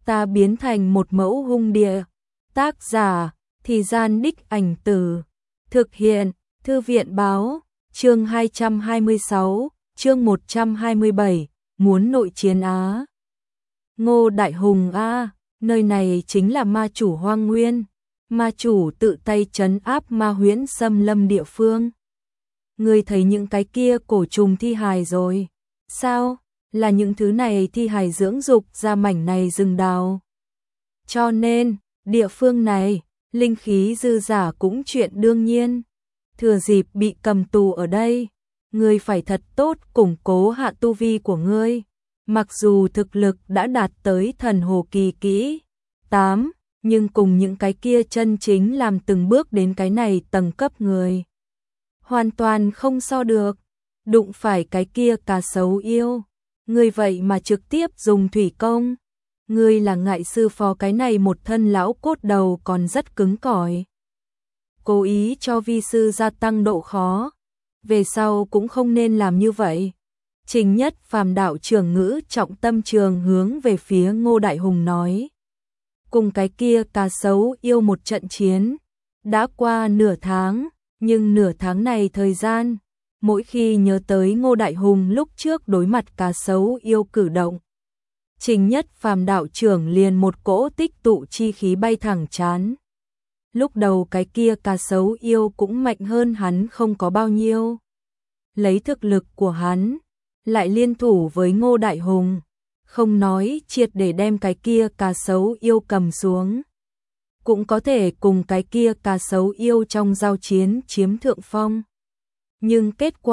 ta biến thành một mẫu hung địa. Tác giả, Thì Gian Đích Ảnh Từ. Thực hiện, Thư viện Báo. Chương 226, chương 127, muốn nội chiến Á. Ngô Đại Hùng a, nơi này chính là ma chủ Hoang Nguyên. Ma chủ tự tay trấn áp ma huyễn xâm lâm địa phương. Ngươi thấy những cái kia cổ trùng thi hài rồi. Sao? Là những thứ này thi hài dưỡng dục ra mảnh này rừng đào. Cho nên, địa phương này, linh khí dư giả cũng chuyện đương nhiên. Thừa dịp bị cầm tù ở đây, ngươi phải thật tốt củng cố hạ tu vi của ngươi. Mặc dù thực lực đã đạt tới thần hồ kỳ kỹ 8, nhưng cùng những cái kia chân chính làm từng bước đến cái này tầng cấp người. Hoàn toàn không so được, đụng phải cái kia cá sấu yêu. Ngươi vậy mà trực tiếp dùng thủy công. Ngươi là ngại sư phó cái này một thân lão cốt đầu còn rất cứng cỏi. Cố ý cho vi sư gia tăng độ khó. Về sau cũng không nên làm như vậy. Trình Nhất Phàm đạo trưởng ngữ trọng tâm trường hướng về phía Ngô Đại Hùng nói. Cùng cái kia cá sấu yêu một trận chiến. Đã qua nửa tháng, nhưng nửa tháng này thời gian, mỗi khi nhớ tới Ngô Đại Hùng lúc trước đối mặt cá sấu yêu cử động, Trình Nhất Phàm đạo trưởng liền một cỗ tích tụ chi khí bay thẳng trán. Lúc đầu cái kia cá sấu yêu cũng mạnh hơn hắn không có bao nhiêu. Lấy thực lực của hắn, lại liên thủ với Ngô Đại Hùng, không nói triệt để đem cái kia cá sấu yêu cầm xuống, cũng có thể cùng cái kia cá sấu yêu trong giao chiến chiếm thượng phong. Nhưng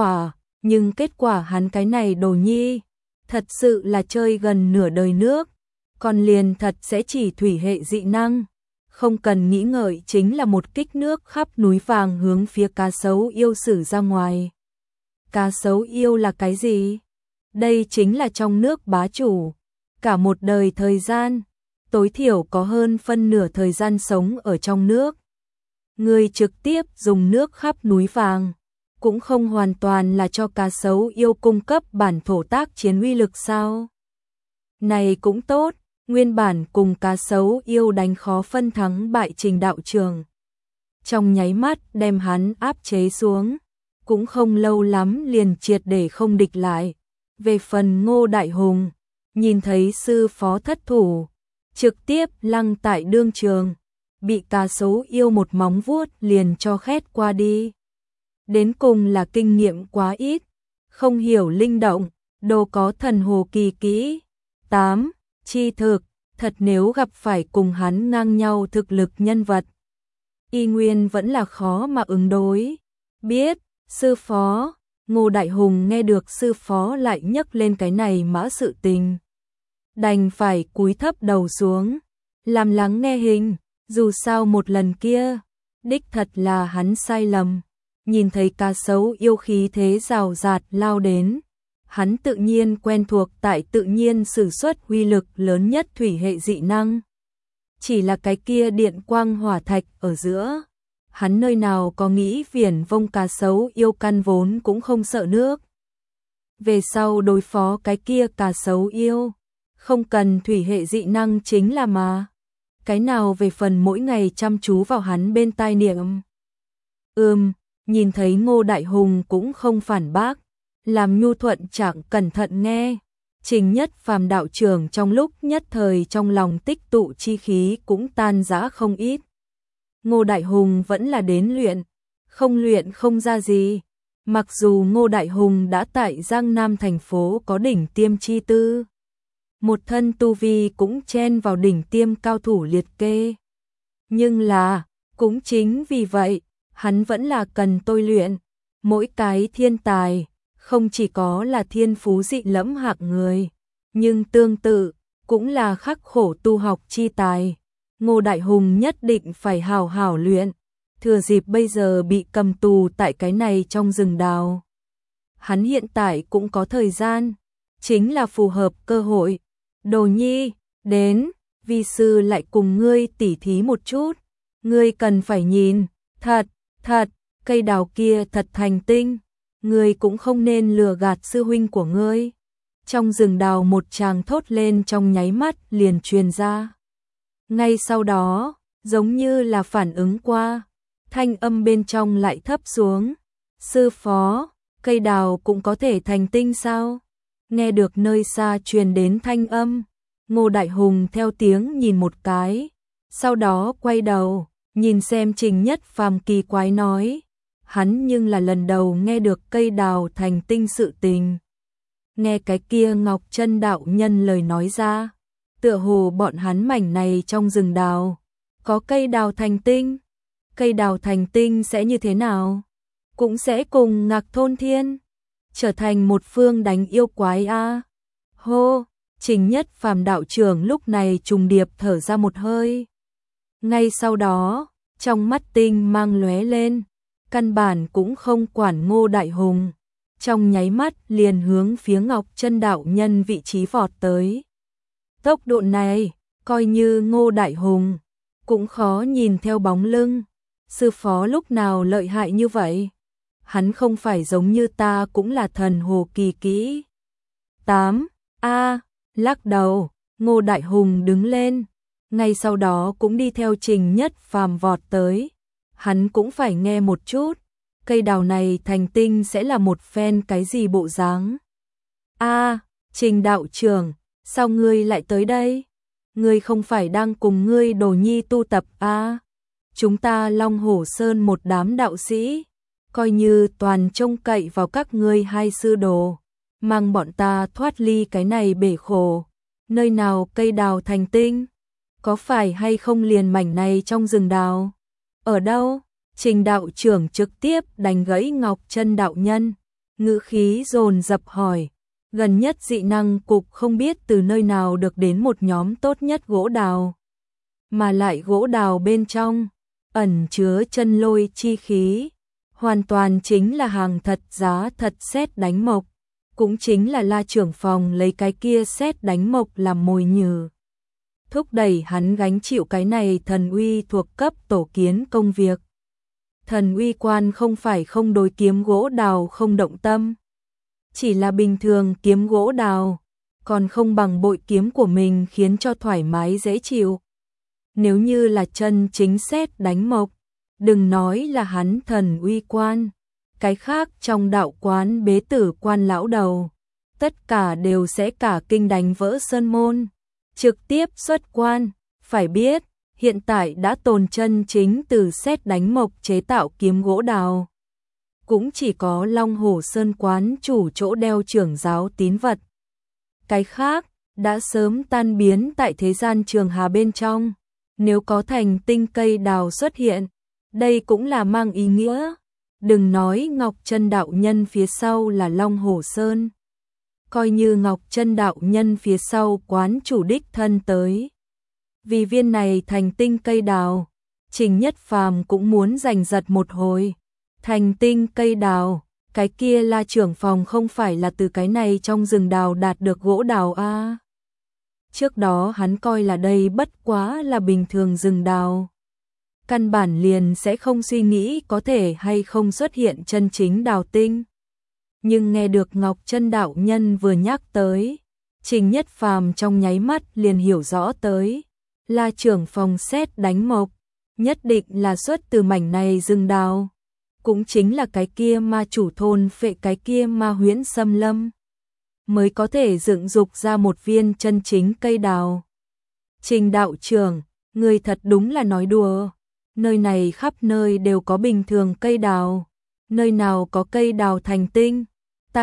kết quả hắn cái này đồ nhi, thật sự là chơi gần nửa đời nước, còn liền thật sẽ chỉ thủy hệ dị năng, không cần nghĩ ngợi chính là một kích nước khắp núi vàng hướng phía cá sấu yêu sử ra ngoài. Cá sấu yêu là cái gì? Đây chính là trong nước bá chủ, cả một đời thời gian, tối thiểu có hơn phân nửa thời gian sống ở trong nước. Người trực tiếp dùng nước khắp núi vàng, cũng không hoàn toàn là cho cá sấu yêu cung cấp bản thổ tác chiến uy lực sao? Này cũng tốt, nguyên bản cùng cá sấu yêu đánh khó phân thắng bại Trình đạo trường. Trong nháy mắt đem hắn áp chế xuống, cũng không lâu lắm liền triệt để không địch lại. Về phần Ngô Đại Hùng, nhìn thấy sư phó thất thủ, trực tiếp lăng tại đương trường, bị cá sấu yêu một móng vuốt liền cho khét qua đi. Đến cùng là kinh nghiệm quá ít, không hiểu linh động, đồ có thần hồ kỳ kỹ. 8. Chi thực, thật nếu gặp phải cùng hắn ngang nhau thực lực nhân vật, y nguyên vẫn là khó mà ứng đối. Biết, sư phó. Ngô Đại Hùng nghe được sư phó lại nhắc lên cái này mã sự tình, đành phải cúi thấp đầu xuống, làm lắng nghe hình, dù sao một lần kia, đích thật là hắn sai lầm. Nhìn thấy cá sấu yêu khí thế rào rạt lao đến, hắn tự nhiên quen thuộc tại tự nhiên sử xuất uy lực lớn nhất thủy hệ dị năng. Chỉ là cái kia điện quang hỏa thạch ở giữa, hắn nơi nào có nghĩ viển vông cá sấu yêu căn vốn cũng không sợ nước. Về sau đối phó cái kia cá sấu yêu, không cần thủy hệ dị năng chính là mà. Cái nào về phần mỗi ngày chăm chú vào hắn bên tai niệm. Nhìn thấy Ngô Đại Hùng cũng không phản bác, làm nhu thuận chẳng cẩn thận nghe. Trình Nhất Phàm đạo trưởng trong lúc nhất thời trong lòng tích tụ chi khí cũng tan rã không ít. Ngô Đại Hùng vẫn là đến luyện không ra gì. Mặc dù Ngô Đại Hùng đã tại Giang Nam thành phố có đỉnh tiêm chi tư, một thân tu vi cũng chen vào đỉnh tiêm cao thủ liệt kê. Nhưng là, cũng chính vì vậy, hắn vẫn là cần tôi luyện. Mỗi cái thiên tài, không chỉ có là thiên phú dị lẫm hạng người, nhưng tương tự, cũng là khắc khổ tu học chi tài. Ngô Đại Hùng nhất định phải hào hào luyện, thừa dịp bây giờ bị cầm tù tại cái này trong rừng đào. Hắn hiện tại cũng có thời gian, chính là phù hợp cơ hội. Đồ nhi, đến, vi sư lại cùng ngươi tỉ thí một chút. Ngươi cần phải nhìn, thật, cây đào kia thật thành tinh. Ngươi cũng không nên lừa gạt sư huynh của ngươi. Trong rừng đào một tràng thốt lên trong nháy mắt liền truyền ra. Ngay sau đó, giống như là phản ứng qua, thanh âm bên trong lại thấp xuống. Sư phó, cây đào cũng có thể thành tinh sao? Nghe được nơi xa truyền đến thanh âm, Ngô Đại Hùng theo tiếng nhìn một cái, sau đó quay đầu, nhìn xem Trình Nhất Phàm kỳ quái nói, hắn nhưng là lần đầu nghe được cây đào thành tinh sự tình. Nghe cái kia Ngọc Chân đạo nhân lời nói ra, tựa hồ bọn hắn mảnh này trong rừng đào, có cây đào thành tinh. Cây đào thành tinh sẽ như thế nào? Cũng sẽ cùng Ngạc Thôn Thiên trở thành một phương đánh yêu quái a. Hô, Trình Nhất Phàm đạo trưởng lúc này trùng điệp thở ra một hơi. Ngay sau đó, trong mắt tinh mang lóe lên, căn bản cũng không quản Ngô Đại Hùng, trong nháy mắt liền hướng phía Ngọc Chân đạo nhân vị trí vọt tới. Tốc độ này, coi như Ngô Đại Hùng cũng khó nhìn theo bóng lưng. Sư phó lúc nào lợi hại như vậy? Hắn không phải giống như ta cũng là thần hồ kỳ kỹ. 8. Lắc đầu, Ngô Đại Hùng đứng lên, ngay sau đó cũng đi theo Trình Nhất Phàm vọt tới. Hắn cũng phải nghe một chút, cây đào này thành tinh sẽ là một phen cái gì bộ dáng. Trình đạo trưởng, sao ngươi lại tới đây? Ngươi không phải đang cùng ngươi đồ nhi tu tập Chúng ta Long Hổ Sơn một đám đạo sĩ, coi như toàn trông cậy vào các ngươi hai sư đồ, mang bọn ta thoát ly cái này bể khổ. Nơi nào cây đào thành tinh? Có phải hay không liền mảnh này trong rừng đào? Ở đâu? Trình đạo trưởng trực tiếp đánh gãy Ngọc Chân đạo nhân, ngữ khí dồn dập hỏi. Gần nhất dị năng cục không biết từ nơi nào được đến một nhóm tốt nhất gỗ đào, mà lại gỗ đào bên trong ẩn chứa chân lôi chi khí, hoàn toàn chính là hàng thật giá thật sét đánh mộc, cũng chính là La trưởng phòng lấy cái kia sét đánh mộc làm mồi nhử, thúc đẩy hắn gánh chịu cái này thần uy thuộc cấp tổ kiến công việc. Thần uy quan không phải không đối kiếm gỗ đào không động tâm, chỉ là bình thường kiếm gỗ đào còn không bằng bội kiếm của mình khiến cho thoải mái dễ chịu. Nếu như là chân chính sét đánh mộc, đừng nói là hắn thần uy quan, cái khác trong đạo quán bế tử quan lão đầu, tất cả đều sẽ cả kinh đánh vỡ sơn môn, trực tiếp xuất quan. Phải biết, hiện tại đã tồn chân chính từ sét đánh mộc chế tạo kiếm gỗ đào, cũng chỉ có Long Hổ Sơn quán chủ chỗ đeo trưởng giáo tín vật. Cái khác đã sớm tan biến tại thế gian trường hà bên trong. Nếu có thành tinh cây đào xuất hiện, đây cũng là mang ý nghĩa. Đừng nói Ngọc Chân đạo nhân phía sau là Long Hổ Sơn, coi như Ngọc Chân đạo nhân phía sau quán chủ đích thân tới, vì viên này thành tinh cây đào, Trình Nhất Phàm cũng muốn giành giật một hồi. Thành tinh cây đào, cái kia La trưởng phòng không phải là từ cái này trong rừng đào đạt được gỗ đào Trước đó hắn coi là đây bất quá là bình thường rừng đào, căn bản liền sẽ không suy nghĩ có thể hay không xuất hiện chân chính đào tinh. Nhưng nghe được Ngọc Chân đạo nhân vừa nhắc tới, Trình Nhất Phàm trong nháy mắt liền hiểu rõ tới, La trưởng phòng sét đánh mộc, nhất định là xuất từ mảnh này rừng đào, cũng chính là cái kia ma chủ thôn phệ cái kia ma huyễn xâm lâm, mới có thể dựng dục ra một viên chân chính cây đào. Trình đạo trưởng, người thật đúng là nói đùa, nơi này khắp nơi đều có bình thường cây đào, nơi nào có cây đào thành tinh? Ta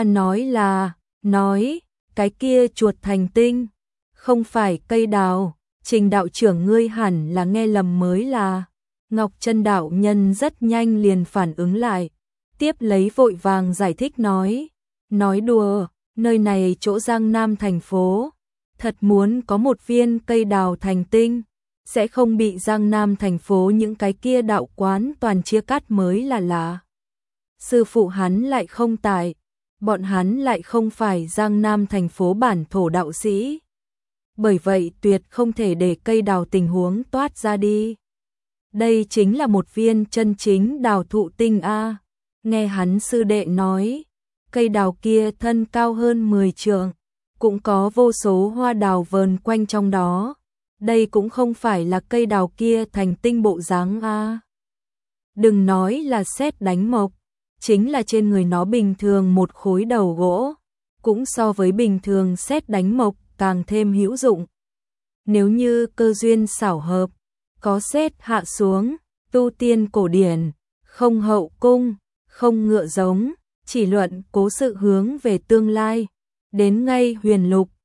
nói cái kia chuột thành tinh, không phải cây đào. Trình đạo trưởng ngươi hẳn là nghe lầm mới là. Ngọc Chân đạo nhân rất nhanh liền phản ứng lại, tiếp lấy vội vàng giải thích nói đùa, nơi này chỗ Giang Nam thành phố, thật muốn có một viên cây đào thành tinh, sẽ không bị Giang Nam thành phố những cái kia đạo quán toàn chia cắt mới là lạ. Sư phụ hắn lại không tại, bọn hắn lại không phải Giang Nam thành phố bản thổ đạo sĩ, bởi vậy tuyệt không thể để cây đào tình huống toát ra đi. Đây chính là một viên chân chính đào thụ tinh Nghe hắn sư đệ nói, cây đào kia thân cao hơn 10 trượng, cũng có vô số hoa đào vờn quanh trong đó. Đây cũng không phải là cây đào kia thành tinh bộ dáng a. Đừng nói là sét đánh mộc, chính là trên người nó bình thường một khối đầu gỗ, cũng so với bình thường sét đánh mộc càng thêm hữu dụng. Nếu như cơ duyên xảo hợp, có sét hạ xuống, tu tiên cổ điển, không hậu cung, không ngựa giống, chỉ luận cố sự hướng về tương lai, đến ngay huyền lục,